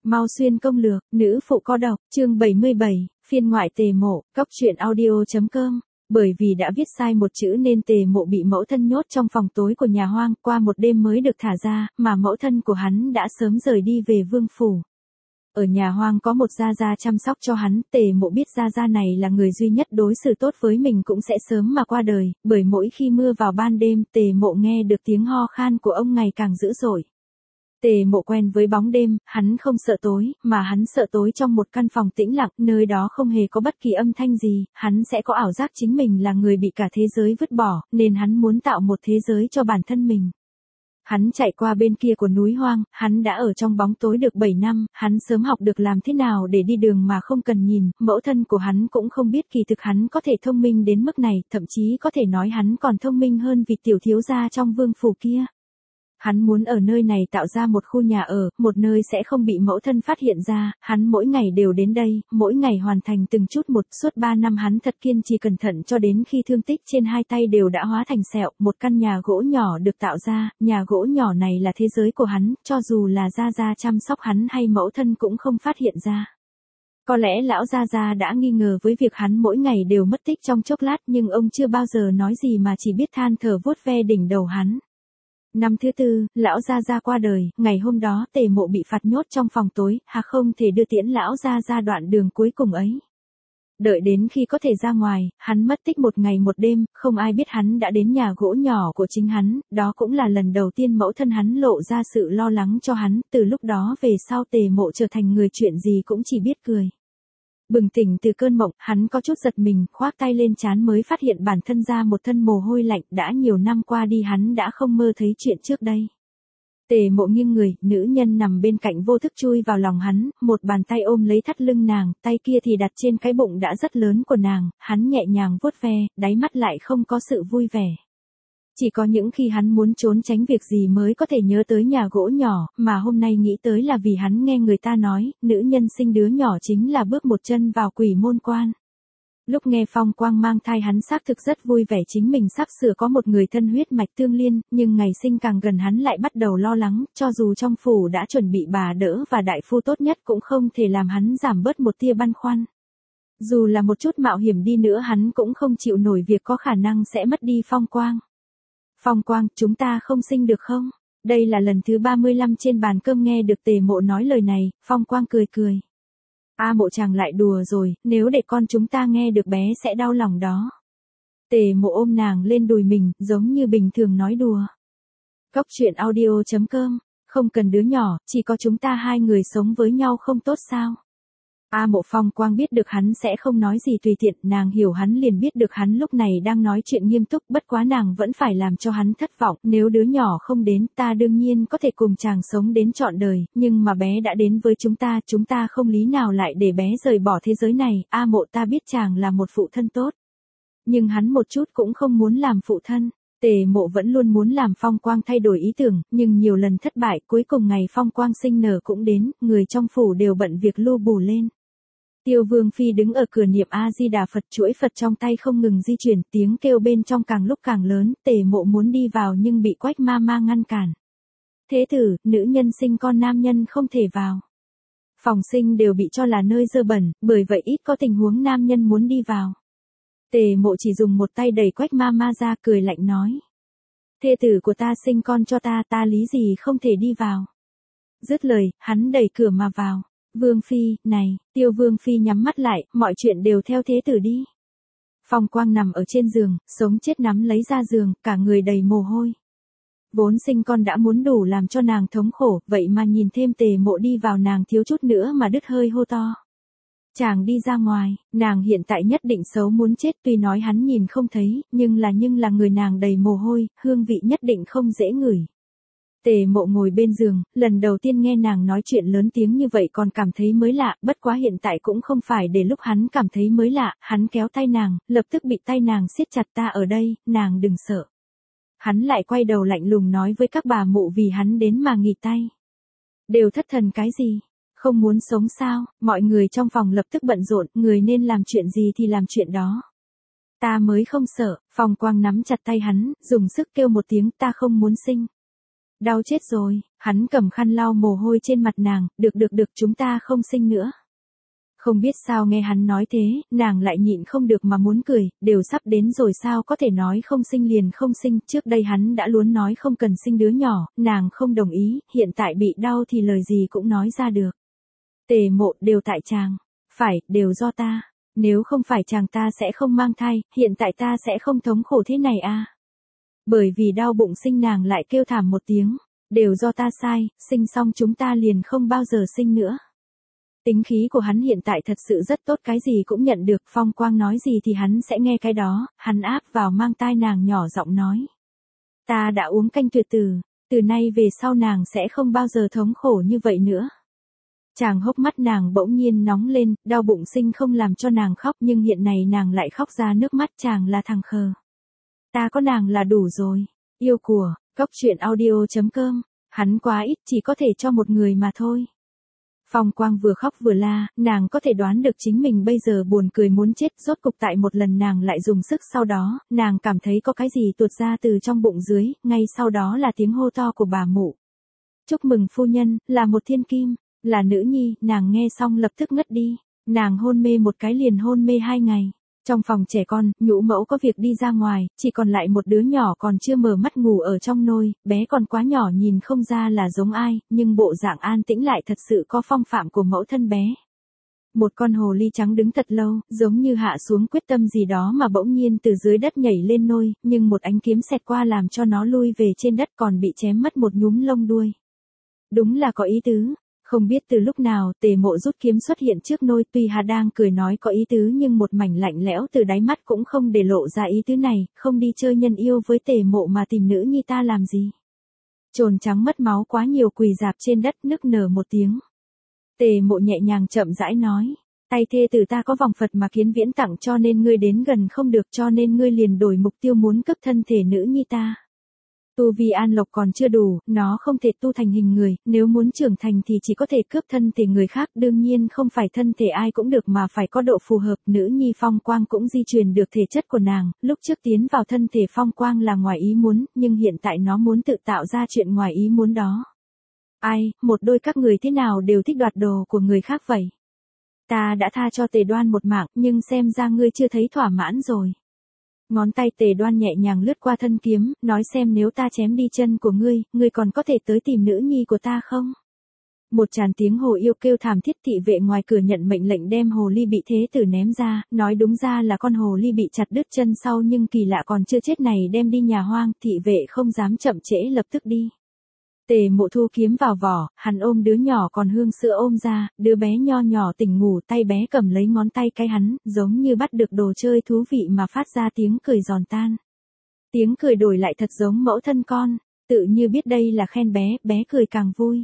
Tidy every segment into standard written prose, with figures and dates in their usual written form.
Mau xuyên công lược, nữ phụ có độc, chương 77, phiên ngoại Tề Mộ, Cóc truyện audio.com. Bởi vì đã viết sai một chữ nên Tề Mộ bị mẫu thân nhốt trong phòng tối của nhà hoang, qua một đêm mới được thả ra, mà mẫu thân của hắn đã sớm rời đi về vương phủ. Ở nhà hoang có một gia gia chăm sóc cho hắn, Tề Mộ biết gia gia này là người duy nhất đối xử tốt với mình cũng sẽ sớm mà qua đời, bởi mỗi khi mưa vào ban đêm, Tề Mộ nghe được tiếng ho khan của ông ngày càng dữ dội. Tề Mộ quen với bóng đêm, hắn không sợ tối, mà hắn sợ tối trong một căn phòng tĩnh lặng, nơi đó không hề có bất kỳ âm thanh gì, hắn sẽ có ảo giác chính mình là người bị cả thế giới vứt bỏ, nên hắn muốn tạo một thế giới cho bản thân mình. Hắn chạy qua bên kia của núi hoang, hắn đã ở trong bóng tối được 7 năm, hắn sớm học được làm thế nào để đi đường mà không cần nhìn, mẫu thân của hắn cũng không biết kỳ thực hắn có thể thông minh đến mức này, thậm chí có thể nói hắn còn thông minh hơn vị tiểu thiếu gia trong vương phủ kia. Hắn muốn ở nơi này tạo ra một khu nhà ở, một nơi sẽ không bị mẫu thân phát hiện ra, hắn mỗi ngày đều đến đây, mỗi ngày hoàn thành từng chút một, suốt 3 năm hắn thật kiên trì cẩn thận cho đến khi thương tích trên hai tay đều đã hóa thành sẹo, một căn nhà gỗ nhỏ được tạo ra, nhà gỗ nhỏ này là thế giới của hắn, cho dù là gia gia chăm sóc hắn hay mẫu thân cũng không phát hiện ra. Có lẽ lão gia gia đã nghi ngờ với việc hắn mỗi ngày đều mất tích trong chốc lát nhưng ông chưa bao giờ nói gì mà chỉ biết than thở vuốt ve đỉnh đầu hắn. Năm thứ tư, lão gia gia qua đời, ngày hôm đó Tề Mộ bị phạt nhốt trong phòng tối, không thể đưa tiễn lão gia gia đoạn đường cuối cùng ấy. Đợi đến khi có thể ra ngoài, hắn mất tích một ngày một đêm, không ai biết hắn đã đến nhà gỗ nhỏ của chính hắn, đó cũng là lần đầu tiên mẫu thân hắn lộ ra sự lo lắng cho hắn, từ lúc đó về sau Tề Mộ trở thành người chuyện gì cũng chỉ biết cười. Bừng tỉnh từ cơn mộng, hắn có chút giật mình, khoác tay lên trán mới phát hiện bản thân ra một thân mồ hôi lạnh, đã nhiều năm qua đi hắn đã không mơ thấy chuyện trước đây. Tề Mộ nghiêng người, nữ nhân nằm bên cạnh vô thức chui vào lòng hắn, một bàn tay ôm lấy thắt lưng nàng, tay kia thì đặt trên cái bụng đã rất lớn của nàng, hắn nhẹ nhàng vuốt ve, đáy mắt lại không có sự vui vẻ. Chỉ có những khi hắn muốn trốn tránh việc gì mới có thể nhớ tới nhà gỗ nhỏ, mà hôm nay nghĩ tới là vì hắn nghe người ta nói, nữ nhân sinh đứa nhỏ chính là bước một chân vào quỷ môn quan. Lúc nghe Phong Quang mang thai hắn xác thực rất vui vẻ chính mình sắp sửa có một người thân huyết mạch tương liên, nhưng ngày sinh càng gần hắn lại bắt đầu lo lắng, cho dù trong phủ đã chuẩn bị bà đỡ và đại phu tốt nhất cũng không thể làm hắn giảm bớt một tia băn khoăn. Dù là một chút mạo hiểm đi nữa hắn cũng không chịu nổi việc có khả năng sẽ mất đi Phong Quang. Phong Quang, chúng ta không sinh được không? Đây là lần thứ 35 trên bàn cơm nghe được Tề Mộ nói lời này, Phong Quang cười cười. Mộ chàng lại đùa rồi, nếu để con chúng ta nghe được bé sẽ đau lòng đó. Tề Mộ ôm nàng lên đùi mình, giống như bình thường nói đùa. Cóc truyện audio.com, không cần đứa nhỏ, chỉ có chúng ta hai người sống với nhau không tốt sao? Mộ Phong Quang biết được hắn sẽ không nói gì tùy tiện, nàng hiểu hắn liền biết được hắn lúc này đang nói chuyện nghiêm túc, bất quá nàng vẫn phải làm cho hắn thất vọng, nếu đứa nhỏ không đến, ta đương nhiên có thể cùng chàng sống đến trọn đời, nhưng mà bé đã đến với chúng ta không lý nào lại để bé rời bỏ thế giới này, Mộ ta biết chàng là một phụ thân tốt. Nhưng hắn một chút cũng không muốn làm phụ thân. Tề Mộ vẫn luôn muốn làm Phong Quang thay đổi ý tưởng, nhưng nhiều lần thất bại, cuối cùng ngày Phong Quang sinh nở cũng đến, người trong phủ đều bận việc lu bù lên. Tiêu Vương Phi đứng ở cửa niệm A-di-đà Phật, chuỗi Phật trong tay không ngừng di chuyển, tiếng kêu bên trong càng lúc càng lớn, Tề Mộ muốn đi vào nhưng bị Quách ma ma ngăn cản. Thế tử, nữ nhân sinh con nam nhân không thể vào. Phòng sinh đều bị cho là nơi dơ bẩn, bởi vậy ít có tình huống nam nhân muốn đi vào. Tề Mộ chỉ dùng một tay đẩy Quách ma ma ra cười lạnh nói. Thê tử của ta sinh con cho ta, ta lý gì không thể đi vào. Dứt lời, hắn đẩy cửa mà vào. Vương Phi, này, Tiêu Vương Phi nhắm mắt lại, mọi chuyện đều theo thế tử đi. Phong Quang nằm ở trên giường, sống chết nắm lấy ra giường, cả người đầy mồ hôi. Vốn sinh con đã muốn đủ làm cho nàng thống khổ, vậy mà nhìn thêm Tề Mộ đi vào nàng thiếu chút nữa mà đứt hơi hô to. Chàng đi ra ngoài, nàng hiện tại nhất định xấu muốn chết, tuy nói hắn nhìn không thấy, nhưng là người nàng đầy mồ hôi, hương vị nhất định không dễ ngửi. Tề Mộ ngồi bên giường, lần đầu tiên nghe nàng nói chuyện lớn tiếng như vậy còn cảm thấy mới lạ, bất quá hiện tại cũng không phải để lúc hắn cảm thấy mới lạ, hắn kéo tay nàng, lập tức bị tay nàng siết chặt, ta ở đây, nàng đừng sợ. Hắn lại quay đầu lạnh lùng nói với các bà mụ vì hắn đến mà nghỉ tay. Đều thất thần cái gì? Không muốn sống sao? Mọi người trong phòng lập tức bận rộn, người nên làm chuyện gì thì làm chuyện đó. Ta mới không sợ, Phong Quang nắm chặt tay hắn, dùng sức kêu một tiếng, ta không muốn sinh. Đau chết rồi, hắn cầm khăn lau mồ hôi trên mặt nàng, được chúng ta không sinh nữa. Không biết sao nghe hắn nói thế, nàng lại nhịn không được mà muốn cười, đều sắp đến rồi sao có thể nói không sinh liền không sinh, trước đây hắn đã luôn nói không cần sinh đứa nhỏ, nàng không đồng ý, hiện tại bị đau thì lời gì cũng nói ra được. Tề Mộ, đều tại chàng, phải, đều do ta, nếu không phải chàng ta sẽ không mang thai, hiện tại ta sẽ không thống khổ thế này à. Bởi vì đau bụng sinh nàng lại kêu thảm một tiếng, đều do ta sai, sinh xong chúng ta liền không bao giờ sinh nữa. Tính khí của hắn hiện tại thật sự rất tốt, cái gì cũng nhận được, Phong Quang nói gì thì hắn sẽ nghe cái đó, hắn áp vào mang tai nàng nhỏ giọng nói. Ta đã uống canh tuyệt tử, từ nay về sau nàng sẽ không bao giờ thống khổ như vậy nữa. Chàng hốc mắt nàng bỗng nhiên nóng lên, đau bụng sinh không làm cho nàng khóc nhưng hiện này nàng lại khóc ra nước mắt, chàng là thằng khờ. Ta có nàng là đủ rồi, yêu của, goctruyện audio.com, hắn quá ít chỉ có thể cho một người mà thôi. Phong Quang vừa khóc vừa la, nàng có thể đoán được chính mình bây giờ buồn cười muốn chết, rốt cục tại một lần nàng lại dùng sức, sau đó, nàng cảm thấy có cái gì tuột ra từ trong bụng dưới, ngay sau đó là tiếng hô to của bà mụ. Chúc mừng phu nhân, là một thiên kim, là nữ nhi, nàng nghe xong lập tức ngất đi, nàng hôn mê một cái liền hôn mê 2 ngày. Trong phòng trẻ con, nhũ mẫu có việc đi ra ngoài, chỉ còn lại một đứa nhỏ còn chưa mở mắt ngủ ở trong nôi, bé còn quá nhỏ nhìn không ra là giống ai, nhưng bộ dạng an tĩnh lại thật sự có phong phạm của mẫu thân bé. Một con hồ ly trắng đứng thật lâu, giống như hạ xuống quyết tâm gì đó mà bỗng nhiên từ dưới đất nhảy lên nôi, nhưng một ánh kiếm xẹt qua làm cho nó lui về trên đất còn bị chém mất một nhúm lông đuôi. Đúng là có ý tứ. Không biết từ lúc nào, Tề Mộ rút kiếm xuất hiện trước nôi, tuy hà đang cười nói có ý tứ nhưng một mảnh lạnh lẽo từ đáy mắt cũng không để lộ ra ý tứ này, không đi chơi nhân yêu với Tề Mộ mà tìm nữ nhi ta làm gì. Trồn trắng mất máu quá nhiều quỳ dạp trên đất nức nở một tiếng. Tề Mộ nhẹ nhàng chậm rãi nói, tay thê tử ta có vòng Phật mà Kiến Viễn tặng cho nên ngươi đến gần không được, cho nên ngươi liền đổi mục tiêu muốn cướp thân thể nữ nhi ta. Tu vi An Lộc còn chưa đủ, nó không thể tu thành hình người, nếu muốn trưởng thành thì chỉ có thể cướp thân thể người khác, đương nhiên không phải thân thể ai cũng được mà phải có độ phù hợp, nữ nhi Phong Quang cũng di truyền được thể chất của nàng, lúc trước tiến vào thân thể Phong Quang là ngoài ý muốn, nhưng hiện tại nó muốn tự tạo ra chuyện ngoài ý muốn đó. Ai, một đôi các người thế nào đều thích đoạt đồ của người khác vậy? Ta đã tha cho Tề Đoan một mạng, nhưng xem ra ngươi chưa thấy thỏa mãn rồi. Ngón tay Tề Đoan nhẹ nhàng lướt qua thân kiếm, nói xem nếu ta chém đi chân của ngươi còn có thể tới tìm nữ nhi của ta không? Một tràn tiếng hồ yêu kêu thảm thiết, thị vệ ngoài cửa nhận mệnh lệnh đem hồ ly bị thế tử ném ra, nói đúng ra là con hồ ly bị chặt đứt chân sau nhưng kỳ lạ còn chưa chết này đem đi nhà hoang, thị vệ không dám chậm trễ lập tức đi. Tề Mộ thu kiếm vào vỏ, hắn ôm đứa nhỏ còn hương sữa ôm ra, đứa bé nho nhỏ tỉnh ngủ, tay bé cầm lấy ngón tay cái hắn, giống như bắt được đồ chơi thú vị mà phát ra tiếng cười giòn tan. Tiếng cười đổi lại thật giống mẫu thân con, tự như biết đây là khen bé, bé cười càng vui.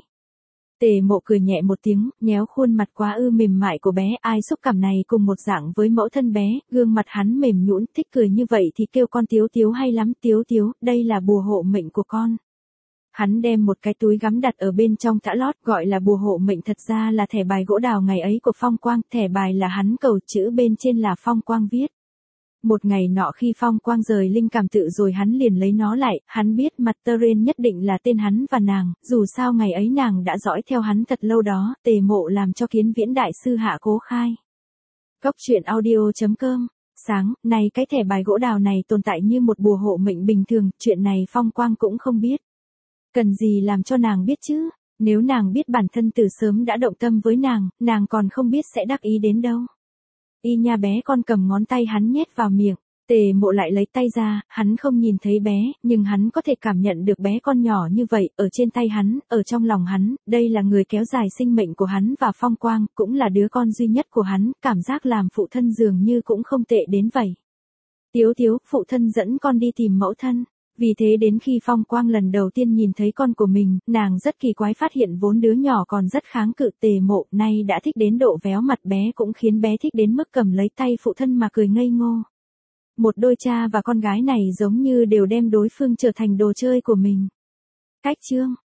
Tề Mộ cười nhẹ một tiếng, nhéo khuôn mặt quá mềm mại của bé, ai xúc cảm này cùng một dạng với mẫu thân bé, gương mặt hắn mềm nhũn, thích cười như vậy thì kêu con Tiếu Tiếu hay lắm, Tiếu Tiếu, đây là bùa hộ mệnh của con. Hắn đem một cái túi gắm đặt ở bên trong tã lót, gọi là bùa hộ mệnh, thật ra là thẻ bài gỗ đào ngày ấy của Phong Quang, thẻ bài là hắn cầu chữ bên trên là Phong Quang viết. Một ngày nọ khi Phong Quang rời linh cảm tự rồi hắn liền lấy nó lại, hắn biết mặt Teren nhất định là tên hắn và nàng, dù sao ngày ấy nàng đã dõi theo hắn thật lâu đó, Tề Mộ làm cho Kiến Viễn đại sư hạ cố khai. Goctruyện audio.com. Sáng, này cái thẻ bài gỗ đào này tồn tại như một bùa hộ mệnh bình thường, chuyện này Phong Quang cũng không biết. Cần gì làm cho nàng biết chứ, nếu nàng biết bản thân từ sớm đã động tâm với nàng còn không biết sẽ đắc ý đến đâu. Y nha, bé con cầm ngón tay hắn nhét vào miệng, Tề Mộ lại lấy tay ra, hắn không nhìn thấy bé, nhưng hắn có thể cảm nhận được bé con nhỏ như vậy, ở trên tay hắn, ở trong lòng hắn, đây là người kéo dài sinh mệnh của hắn và Phong Quang, cũng là đứa con duy nhất của hắn, cảm giác làm phụ thân dường như cũng không tệ đến vậy. Tiếu Tiếu, phụ thân dẫn con đi tìm mẫu thân. Vì thế đến khi Phong Quang lần đầu tiên nhìn thấy con của mình, nàng rất kỳ quái phát hiện vốn đứa nhỏ còn rất kháng cự, Tề Mộ nay đã thích đến độ véo mặt bé cũng khiến bé thích đến mức cầm lấy tay phụ thân mà cười ngây ngô. Một đôi cha và con gái này giống như đều đem đối phương trở thành đồ chơi của mình. Cách chương